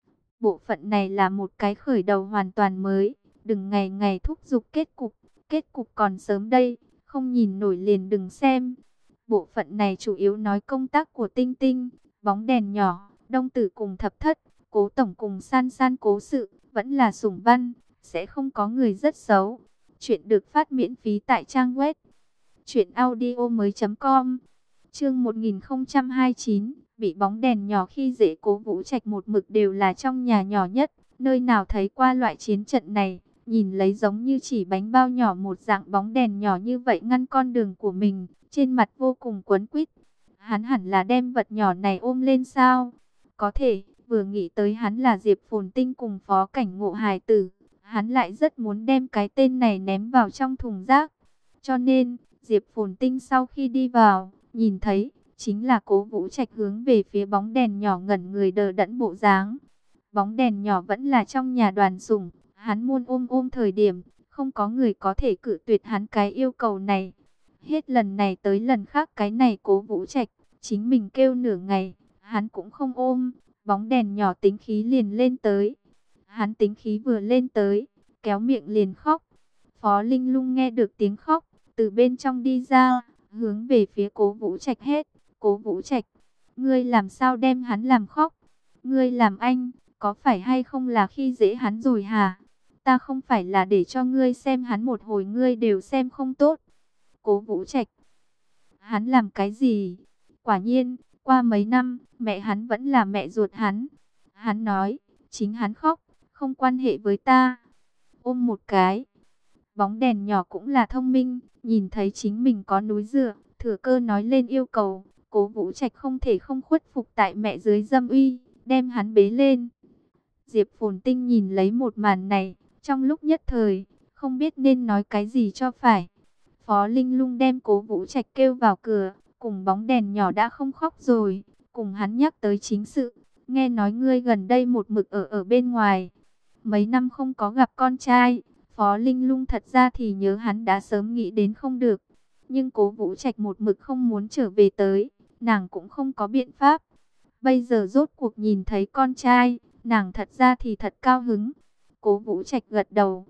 Speaker 1: Bộ phận này là một cái khởi đầu hoàn toàn mới, đừng ngày ngày thúc giục kết cục còn sớm đây, không nhìn nổi liền đừng xem. Bộ phận này chủ yếu nói công tác của Tinh Tinh, bóng đèn nhỏ, Đông Tử cùng Thập Thất, Cố Tổng cùng San San cố sự, vẫn là sủng văn, sẽ không có người rất xấu. Chuyện được phát miễn phí tại trang web truyệnaudiomoi.com. Chương 1029, bị bóng đèn nhỏ khi dễ. Cố Vũ Trạch một mực đều là trong nhà nhỏ nhất, nơi nào thấy qua loại chiến trận này, nhìn lấy giống như chỉ bánh bao nhỏ một dạng bóng đèn nhỏ như vậy ngăn con đường của mình, trên mặt vô cùng quấn quýt. Hắn hẳn là đem vật nhỏ này ôm lên sao? Có thể, vừa nghĩ tới hắn là Diệp Phồn Tinh cùng Phó Cảnh Ngộ hài tử, hắn lại rất muốn đem cái tên này ném vào trong thùng rác. Cho nên, Diệp Phồn Tinh sau khi đi vào, nhìn thấy, chính là Cố Vũ Trạch hướng về phía bóng đèn nhỏ ngẩn người đờ đẫn bộ dáng. Bóng đèn nhỏ vẫn là trong nhà Đoàn Sủng, hắn muốn ôm thời điểm, không có người có thể cự tuyệt hắn cái yêu cầu này. Hết lần này tới lần khác cái này Cố Vũ Trạch, chính mình kêu nửa ngày, hắn cũng không ôm, bóng đèn nhỏ tính khí liền lên tới. Hắn tính khí vừa lên tới, kéo miệng liền khóc. Phó Linh Lung nghe được tiếng khóc, từ bên trong đi ra, hướng về phía Cố Vũ Trạch hét, Cố Vũ Trạch, ngươi làm sao đem hắn làm khóc? Ngươi làm anh, có phải hay không là khi dễ hắn rồi hả? Ta không phải là để cho ngươi xem hắn một hồi ngươi đều xem không tốt. Cố Vũ Trạch, hắn làm cái gì? Quả nhiên, qua mấy năm, mẹ hắn vẫn là mẹ ruột hắn. Hắn nói, chính hắn khóc, không quan hệ với ta. Ôm một cái. Bóng đèn nhỏ cũng là thông minh, nhìn thấy chính mình có núi dựa, thừa cơ nói lên yêu cầu. Cố Vũ Trạch không thể không khuất phục tại mẹ dưới dâm uy, đem hắn bế lên. Diệp Phồn Tinh nhìn lấy một màn này, trong lúc nhất thời, không biết nên nói cái gì cho phải. Phó Linh Lung đem Cố Vũ Trạch kêu vào cửa, cùng bóng đèn nhỏ đã không khóc rồi, cùng hắn nhắc tới chính sự. Nghe nói ngươi gần đây một mực ở bên ngoài, mấy năm không có gặp con trai. Phó Linh Lung thật ra thì nhớ hắn đã sớm nghĩ đến không được, nhưng Cố Vũ Trạch một mực không muốn trở về tới, nàng cũng không có biện pháp. Bây giờ rốt cuộc nhìn thấy con trai, nàng thật ra thì thật cao hứng. Cố Vũ Trạch gật đầu,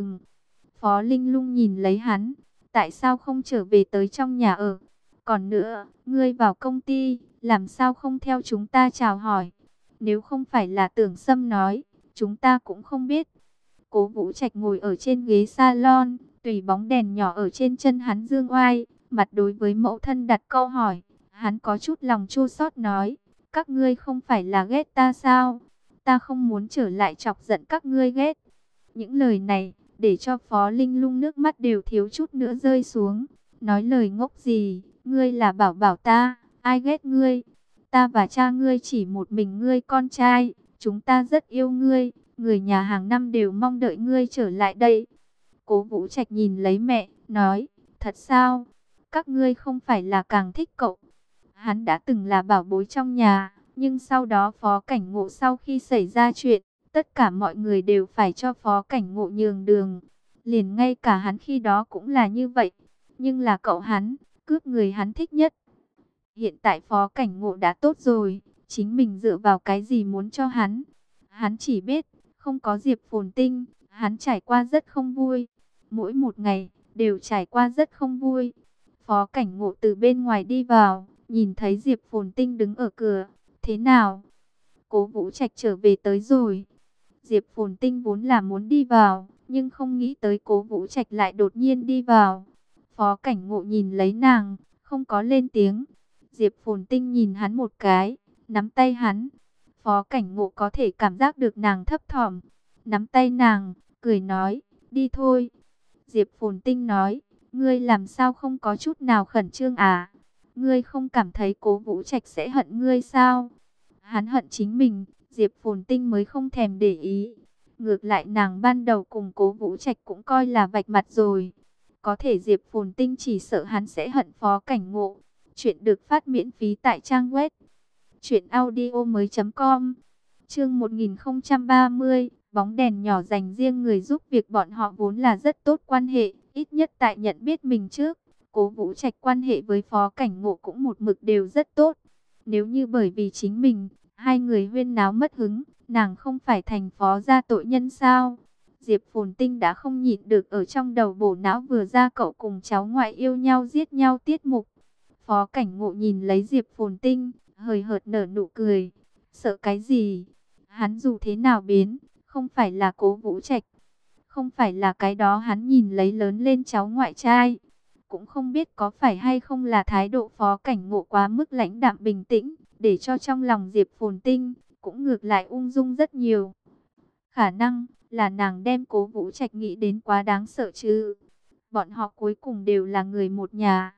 Speaker 1: Phó Linh Lung nhìn lấy hắn, tại sao không trở về tới trong nhà ở? Còn nữa, ngươi vào công ty, làm sao không theo chúng ta chào hỏi? Nếu không phải là Tưởng Sâm nói, chúng ta cũng không biết. Cố Vũ Trạch ngồi ở trên ghế salon, tùy bóng đèn nhỏ ở trên chân hắn dương oai, mặt đối với mẫu thân đặt câu hỏi. Hắn có chút lòng chua xót nói, các ngươi không phải là ghét ta sao? Ta không muốn trở lại chọc giận các ngươi ghét. Những lời này, để cho Phó Linh Lung nước mắt đều thiếu chút nữa rơi xuống. Nói lời ngốc gì, ngươi là bảo bảo ta, ai ghét ngươi? Ta và cha ngươi chỉ một mình ngươi con trai, chúng ta rất yêu ngươi, người nhà hàng năm đều mong đợi ngươi trở lại đây. Cố Vũ Trạch nhìn lấy mẹ, nói, thật sao? Các ngươi không phải là càng thích cậu? Hắn đã từng là bảo bối trong nhà, nhưng sau đó Phó Cảnh Ngộ sau khi xảy ra chuyện, tất cả mọi người đều phải cho Phó Cảnh Ngộ nhường đường. Liền ngay cả hắn khi đó cũng là như vậy, nhưng là cậu hắn, cướp người hắn thích nhất. Hiện tại Phó Cảnh Ngộ đã tốt rồi, chính mình dựa vào cái gì muốn cho hắn? Hắn chỉ biết, không có Diệp Phồn Tinh, hắn trải qua rất không vui. Mỗi một ngày, đều trải qua rất không vui. Phó Cảnh Ngộ từ bên ngoài đi vào, nhìn thấy Diệp Phồn Tinh đứng ở cửa. Thế nào? Cố Vũ Trạch trở về tới rồi. Diệp Phồn Tinh vốn là muốn đi vào, nhưng không nghĩ tới Cố Vũ Trạch lại đột nhiên đi vào. Phó Cảnh Ngộ nhìn lấy nàng, không có lên tiếng. Diệp Phồn Tinh nhìn hắn một cái, nắm tay hắn. Phó Cảnh Ngộ có thể cảm giác được nàng thấp thỏm, nắm tay nàng, cười nói, đi thôi. Diệp Phồn Tinh nói, ngươi làm sao không có chút nào khẩn trương à? Ngươi không cảm thấy Cố Vũ Trạch sẽ hận ngươi sao? Hắn hận chính mình, Diệp Phồn Tinh mới không thèm để ý. Ngược lại nàng ban đầu cùng Cố Vũ Trạch cũng coi là vạch mặt rồi. Có thể Diệp Phồn Tinh chỉ sợ hắn sẽ hận Phó Cảnh Ngộ. Chuyện được phát miễn phí tại trang web truyệnaudiomoi.com. Chương 1030, bóng đèn nhỏ dành riêng người giúp việc. Bọn họ vốn là rất tốt quan hệ, ít nhất tại nhận biết mình trước. Cố Vũ Trạch quan hệ với Phó Cảnh Ngộ cũng một mực đều rất tốt. Nếu như bởi vì chính mình, hai người huyên náo mất hứng, nàng không phải thành phó gia tội nhân sao? Diệp Phồn Tinh đã không nhịn được ở trong đầu bổ não vừa ra cậu cùng cháu ngoại yêu nhau giết nhau tiết mục. Phó Cảnh Ngộ nhìn lấy Diệp Phồn Tinh, hời hợt nở nụ cười. Sợ cái gì? Hắn dù thế nào biến, không phải là Cố Vũ Trạch, không phải là cái đó hắn nhìn lấy lớn lên cháu ngoại trai. Cũng không biết có phải hay không là thái độ Phó Cảnh Ngộ quá mức lãnh đạm bình tĩnh, để cho trong lòng Diệp Phồn Tinh cũng ngược lại ung dung rất nhiều. Khả năng là nàng đem Cố Vũ Trạch nghĩ đến quá đáng sợ chứ. Bọn họ cuối cùng đều là người một nhà.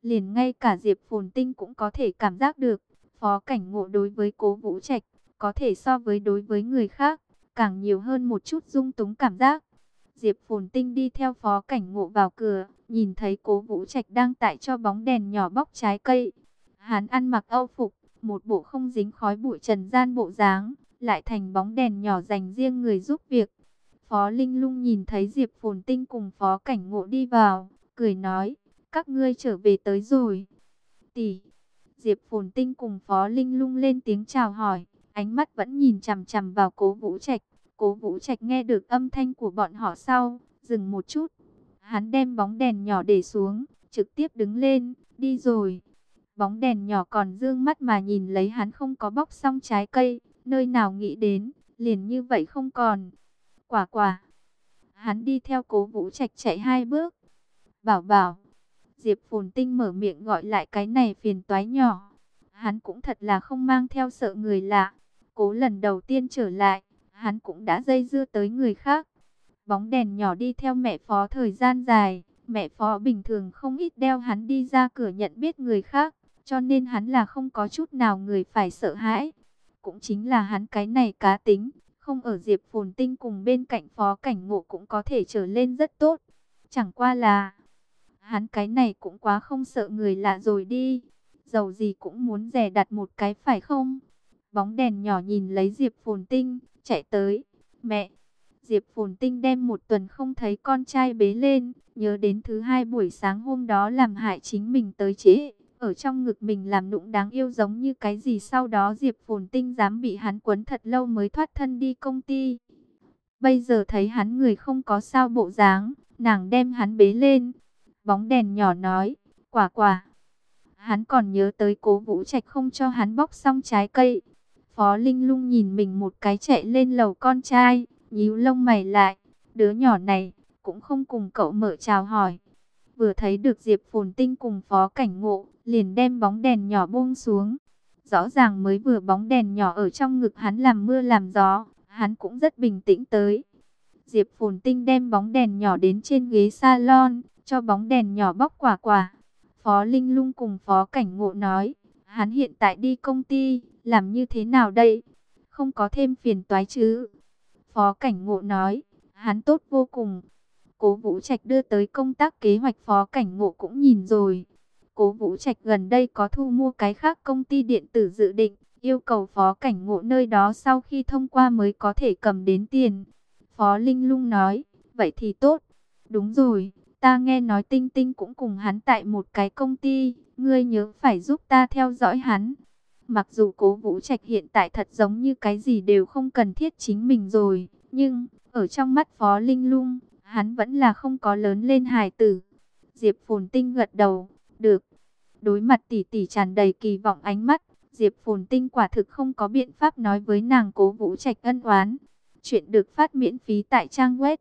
Speaker 1: liền ngay cả Diệp Phồn Tinh cũng có thể cảm giác được, Phó Cảnh Ngộ đối với Cố Vũ Trạch, có thể so với đối với người khác, càng nhiều hơn một chút dung túng cảm giác. Diệp Phồn Tinh đi theo Phó Cảnh Ngộ vào cửa, nhìn thấy Cố Vũ Trạch đang tại cho bóng đèn nhỏ bóc trái cây. Hắn ăn mặc âu phục, một bộ không dính khói bụi trần gian bộ dáng, lại thành bóng đèn nhỏ dành riêng người giúp việc. Phó Linh Lung nhìn thấy Diệp Phồn Tinh cùng Phó Cảnh Ngộ đi vào, cười nói, các ngươi trở về tới rồi. Tỷ. Diệp Phồn Tinh cùng Phó Linh Lung lên tiếng chào hỏi, ánh mắt vẫn nhìn chằm chằm vào Cố Vũ Trạch. Cố Vũ Trạch nghe được âm thanh của bọn họ sau, dừng một chút. Hắn đem bóng đèn nhỏ để xuống, trực tiếp đứng lên, đi rồi. Bóng đèn nhỏ còn dương mắt mà nhìn lấy hắn không có bóc xong trái cây, nơi nào nghĩ đến, liền như vậy không còn. Quả quả. Hắn đi theo Cố Vũ Trạch chạy 2 bước. Bảo bảo. Diệp Phồn Tinh mở miệng gọi lại cái này phiền toái nhỏ. Hắn cũng thật là không mang theo sợ người lạ. Cố lần đầu tiên trở lại, hắn cũng đã dây dưa tới người khác. Bóng đèn nhỏ đi theo mẹ Phó thời gian dài. Mẹ Phó bình thường không ít đeo hắn đi ra cửa nhận biết người khác. Cho nên hắn là không có chút nào người phải sợ hãi. Cũng chính là hắn cái này cá tính. Không ở Diệp Phồn Tinh cùng bên cạnh Phó Cảnh Ngộ cũng có thể trở lên rất tốt. Chẳng qua là hắn cái này cũng quá không sợ người lạ rồi đi. Dầu gì cũng muốn dè đặt một cái phải không? Bóng đèn nhỏ nhìn lấy Diệp Phồn Tinh, chạy tới. Mẹ! Diệp Phồn Tinh đem một tuần không thấy con trai bế lên. Nhớ đến thứ 2 buổi sáng hôm đó làm hại chính mình tới trễ. Ở trong ngực mình làm nũng đáng yêu giống như cái gì. Sau đó Diệp Phồn Tinh dám bị hắn quấn thật lâu mới thoát thân đi công ty. Bây giờ thấy hắn người không có sao bộ dáng, nàng đem hắn bế lên. Bóng đèn nhỏ nói, quả quả. Hắn còn nhớ tới Cố Vũ Trạch không cho hắn bóc xong trái cây. Phó Linh Lung nhìn mình một cái chạy lên lầu con trai, nhíu lông mày lại. Đứa nhỏ này, cũng không cùng cậu mở chào hỏi. Vừa thấy được Diệp Phồn Tinh cùng Phó Cảnh Ngộ, liền đem bóng đèn nhỏ buông xuống. Rõ ràng mới vừa bóng đèn nhỏ ở trong ngực hắn làm mưa làm gió, hắn cũng rất bình tĩnh tới. Diệp Phồn Tinh đem bóng đèn nhỏ đến trên ghế salon, cho bóng đèn nhỏ bóc quả quả. Phó Linh Lung cùng Phó Cảnh Ngộ nói, hắn hiện tại đi công ty, làm như thế nào đây? Không có thêm phiền toái chứ? Phó Cảnh Ngộ nói, hắn tốt vô cùng. Cố Vũ Trạch đưa tới công tác kế hoạch Phó Cảnh Ngộ cũng nhìn rồi. Cố Vũ Trạch gần đây có thu mua cái khác công ty điện tử dự định, yêu cầu Phó Cảnh Ngộ nơi đó sau khi thông qua mới có thể cầm đến tiền. Phó Linh Lung nói, vậy thì tốt. Đúng rồi, ta nghe nói Tinh Tinh cũng cùng hắn tại một cái công ty, ngươi nhớ phải giúp ta theo dõi hắn. Mặc dù Cố Vũ Trạch hiện tại thật giống như cái gì đều không cần thiết chính mình rồi, nhưng ở trong mắt Phó Linh Lung, hắn vẫn là không có lớn lên hài tử. Diệp Phồn Tinh gật đầu, được. Đối mặt tỷ tỷ tràn đầy kỳ vọng ánh mắt, Diệp Phồn Tinh quả thực không có biện pháp nói với nàng Cố Vũ Trạch ân oán. Chuyện được phát miễn phí tại trang web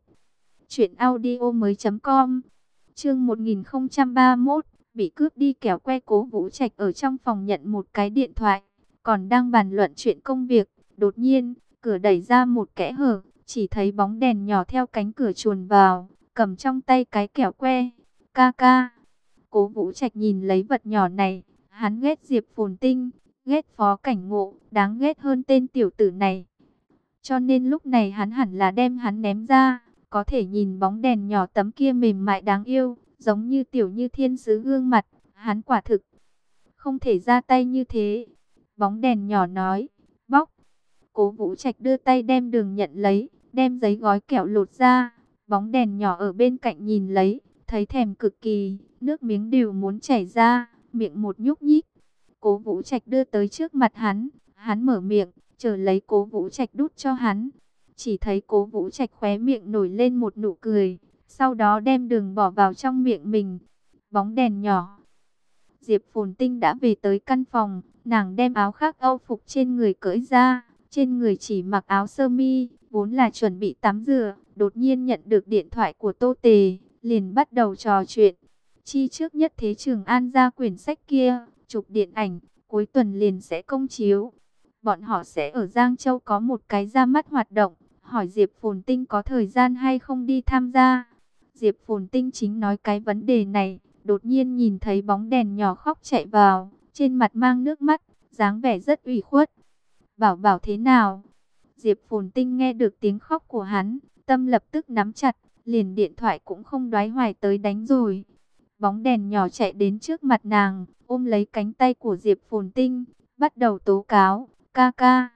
Speaker 1: truyệnaudiomoi.com. Chương 1031, bị cướp đi kéo que. Cố Vũ Trạch ở trong phòng nhận một cái điện thoại, còn đang bàn luận chuyện công việc, đột nhiên, cửa đẩy ra một kẽ hở, chỉ thấy bóng đèn nhỏ theo cánh cửa chuồn vào, cầm trong tay cái kẹo que. Ca ca. Cố Vũ Trạch nhìn lấy vật nhỏ này, hắn ghét Diệp Phồn Tinh, ghét Phó Cảnh Ngộ, đáng ghét hơn tên tiểu tử này. Cho nên lúc này hắn hẳn là đem hắn ném ra, có thể nhìn bóng đèn nhỏ tấm kia mềm mại đáng yêu, giống như tiểu như thiên sứ gương mặt, hắn quả thực không thể ra tay như thế. Bóng đèn nhỏ nói, bóc. Cố Vũ Trạch đưa tay đem đường nhận lấy, đem giấy gói kẹo lột ra. Bóng đèn nhỏ ở bên cạnh nhìn lấy, thấy thèm cực kỳ, nước miếng đều muốn chảy ra, miệng một nhúc nhích. Cố Vũ Trạch đưa tới trước mặt hắn mở miệng, chờ lấy Cố Vũ Trạch đút cho hắn. Chỉ thấy Cố Vũ Trạch khóe miệng nổi lên một nụ cười, sau đó đem đường bỏ vào trong miệng mình. Bóng đèn nhỏ. Diệp Phồn Tinh đã về tới căn phòng, nàng đem áo khoác âu phục trên người cởi ra, trên người chỉ mặc áo sơ mi, vốn là chuẩn bị tắm rửa, đột nhiên nhận được điện thoại của Tô Tề, liền bắt đầu trò chuyện. Chi trước nhất thế Trường An ra quyển sách kia, chụp điện ảnh, cuối tuần liền sẽ công chiếu. Bọn họ sẽ ở Giang Châu có một cái ra mắt hoạt động, hỏi Diệp Phồn Tinh có thời gian hay không đi tham gia. Diệp Phồn Tinh chính nói cái vấn đề này, đột nhiên nhìn thấy bóng đèn nhỏ khóc chạy vào, trên mặt mang nước mắt, dáng vẻ rất ủy khuất. Bảo Bảo thế nào? Diệp Phồn Tinh nghe được tiếng khóc của hắn, tâm lập tức nắm chặt, liền điện thoại cũng không đoái hoài tới đánh rồi. Bóng đèn nhỏ chạy đến trước mặt nàng, ôm lấy cánh tay của Diệp Phồn Tinh, bắt đầu tố cáo, ca ca.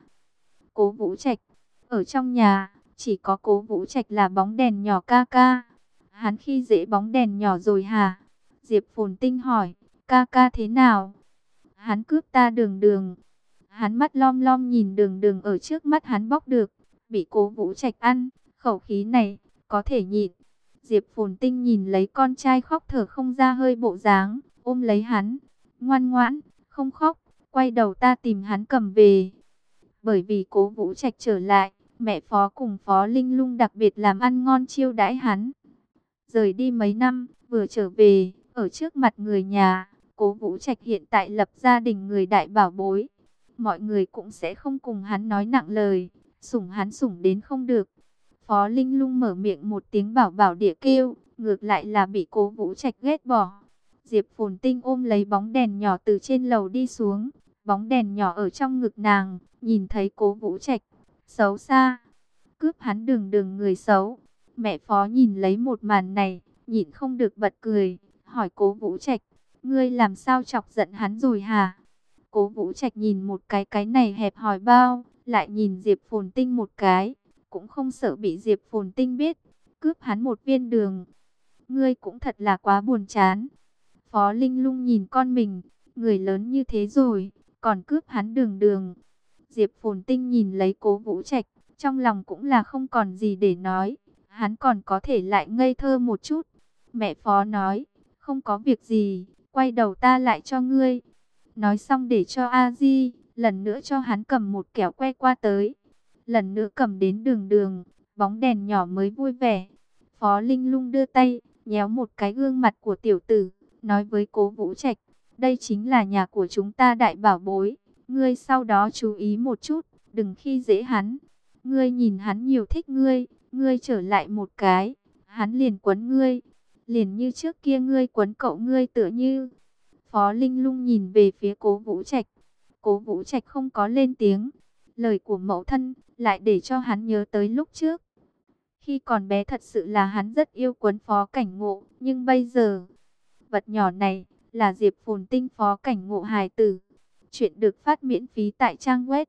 Speaker 1: Cố Vũ Trạch, ở trong nhà, chỉ có Cố Vũ Trạch là bóng đèn nhỏ ca ca. Hắn khi dễ bóng đèn nhỏ rồi hả? Diệp Phồn Tinh hỏi, ca ca thế nào? Hắn cướp ta Đường Đường. Hắn mắt lom lom nhìn Đường Đường ở trước mắt hắn bóc được, bị Cố Vũ Trạch ăn, khẩu khí này, có thể nhịn. Diệp Phồn Tinh nhìn lấy con trai khóc thở không ra hơi bộ dáng, ôm lấy hắn, ngoan ngoãn, không khóc, quay đầu ta tìm hắn cầm về. Bởi vì Cố Vũ Trạch trở lại, mẹ Phó cùng Phó Linh Lung đặc biệt làm ăn ngon chiêu đãi hắn. Rời đi mấy năm, vừa trở về, ở trước mặt người nhà, Cố Vũ Trạch hiện tại lập gia đình người đại bảo bối. Mọi người cũng sẽ không cùng hắn nói nặng lời, sủng hắn sủng đến không được. Phó Linh Lung mở miệng một tiếng bảo bảo địa kêu, ngược lại là bị Cố Vũ Trạch ghét bỏ. Diệp Phồn Tinh ôm lấy bóng đèn nhỏ từ trên lầu đi xuống, bóng đèn nhỏ ở trong ngực nàng, nhìn thấy Cố Vũ Trạch, xấu xa, cướp hắn Đường Đường người xấu. Mẹ Phó nhìn lấy một màn này, nhịn không được bật cười, hỏi Cố Vũ Trạch, ngươi làm sao chọc giận hắn rồi hả? Cố Vũ Trạch nhìn một cái này hẹp hòi bao, lại nhìn Diệp Phồn Tinh một cái, cũng không sợ bị Diệp Phồn Tinh biết, cướp hắn một viên đường. Ngươi cũng thật là quá buồn chán. Phó Linh Lung nhìn con mình, người lớn như thế rồi, còn cướp hắn Đường Đường. Diệp Phồn Tinh nhìn lấy Cố Vũ Trạch, trong lòng cũng là không còn gì để nói, hắn còn có thể lại ngây thơ một chút. Mẹ Phó nói, không có việc gì, quay đầu ta lại cho ngươi. Nói xong để cho A Di, lần nữa cho hắn cầm một kẹo que qua tới. Lần nữa cầm đến Đường Đường, bóng đèn nhỏ mới vui vẻ. Phó Linh Lung đưa tay, nhéo một cái gương mặt của tiểu tử, nói với Cố Vũ Trạch, đây chính là nhà của chúng ta đại bảo bối. Ngươi sau đó chú ý một chút, đừng khi dễ hắn. Ngươi nhìn hắn nhiều thích ngươi, ngươi trở lại một cái, hắn liền quấn ngươi. Liền như trước kia ngươi quấn cậu ngươi tựa như. Phó Linh Lung nhìn về phía Cố Vũ Trạch. Cố Vũ Trạch không có lên tiếng. Lời của mẫu thân lại để cho hắn nhớ tới lúc trước. Khi còn bé thật sự là hắn rất yêu quấn Phó Cảnh Ngộ. Nhưng bây giờ, vật nhỏ này là Diệp Phồn Tinh Phó Cảnh Ngộ hài tử. Chuyện được phát miễn phí tại trang web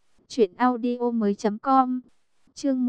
Speaker 1: truyệnaudiomoi.com. Chương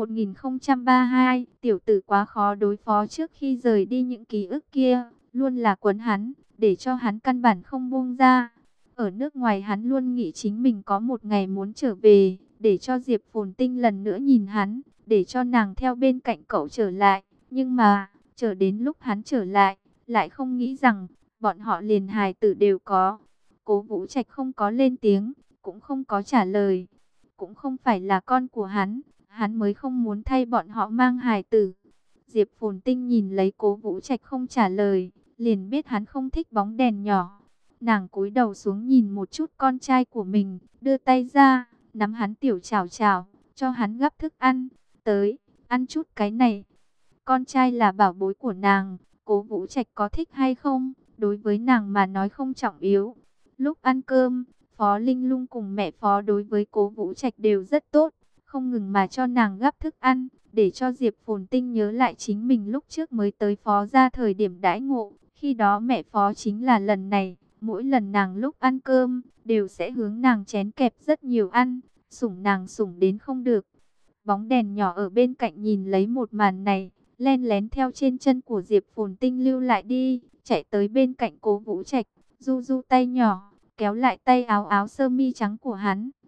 Speaker 1: 1032, tiểu tử quá khó đối phó. Trước khi rời đi những ký ức kia, luôn là quấn hắn, để cho hắn căn bản không buông ra. Ở nước ngoài hắn luôn nghĩ chính mình có một ngày muốn trở về, để cho Diệp Phồn Tinh lần nữa nhìn hắn, để cho nàng theo bên cạnh cậu trở lại. Nhưng mà, chờ đến lúc hắn trở lại, lại không nghĩ rằng, bọn họ liền hài tử đều có. Cố Vũ Trạch không có lên tiếng, cũng không có trả lời. Cũng không phải là con của hắn mới không muốn thay bọn họ mang hài tử. Diệp Phồn Tinh nhìn lấy Cố Vũ Trạch không trả lời, liền biết hắn không thích bóng đèn nhỏ. Nàng cúi đầu xuống nhìn một chút con trai của mình, đưa tay ra, nắm hắn tiểu chảo chảo, cho hắn gắp thức ăn. Tới, ăn chút cái này. Con trai là bảo bối của nàng, Cố Vũ Trạch có thích hay không, đối với nàng mà nói không trọng yếu. Lúc ăn cơm, Phó Linh Lung cùng mẹ Phó đối với Cố Vũ Trạch đều rất tốt, không ngừng mà cho nàng gắp thức ăn, để cho Diệp Phồn Tinh nhớ lại chính mình lúc trước mới tới Phó gia thời điểm đãi ngộ. Khi đó mẹ Phó chính là lần này, mỗi lần nàng lúc ăn cơm, đều sẽ hướng nàng chén kẹp rất nhiều ăn, sủng nàng sủng đến không được. Bóng đèn nhỏ ở bên cạnh nhìn lấy một màn này, len lén theo trên chân của Diệp Phồn Tinh lưu lại đi, chạy tới bên cạnh Cố Vũ Trạch, du du tay nhỏ, kéo lại tay áo áo sơ mi trắng của hắn.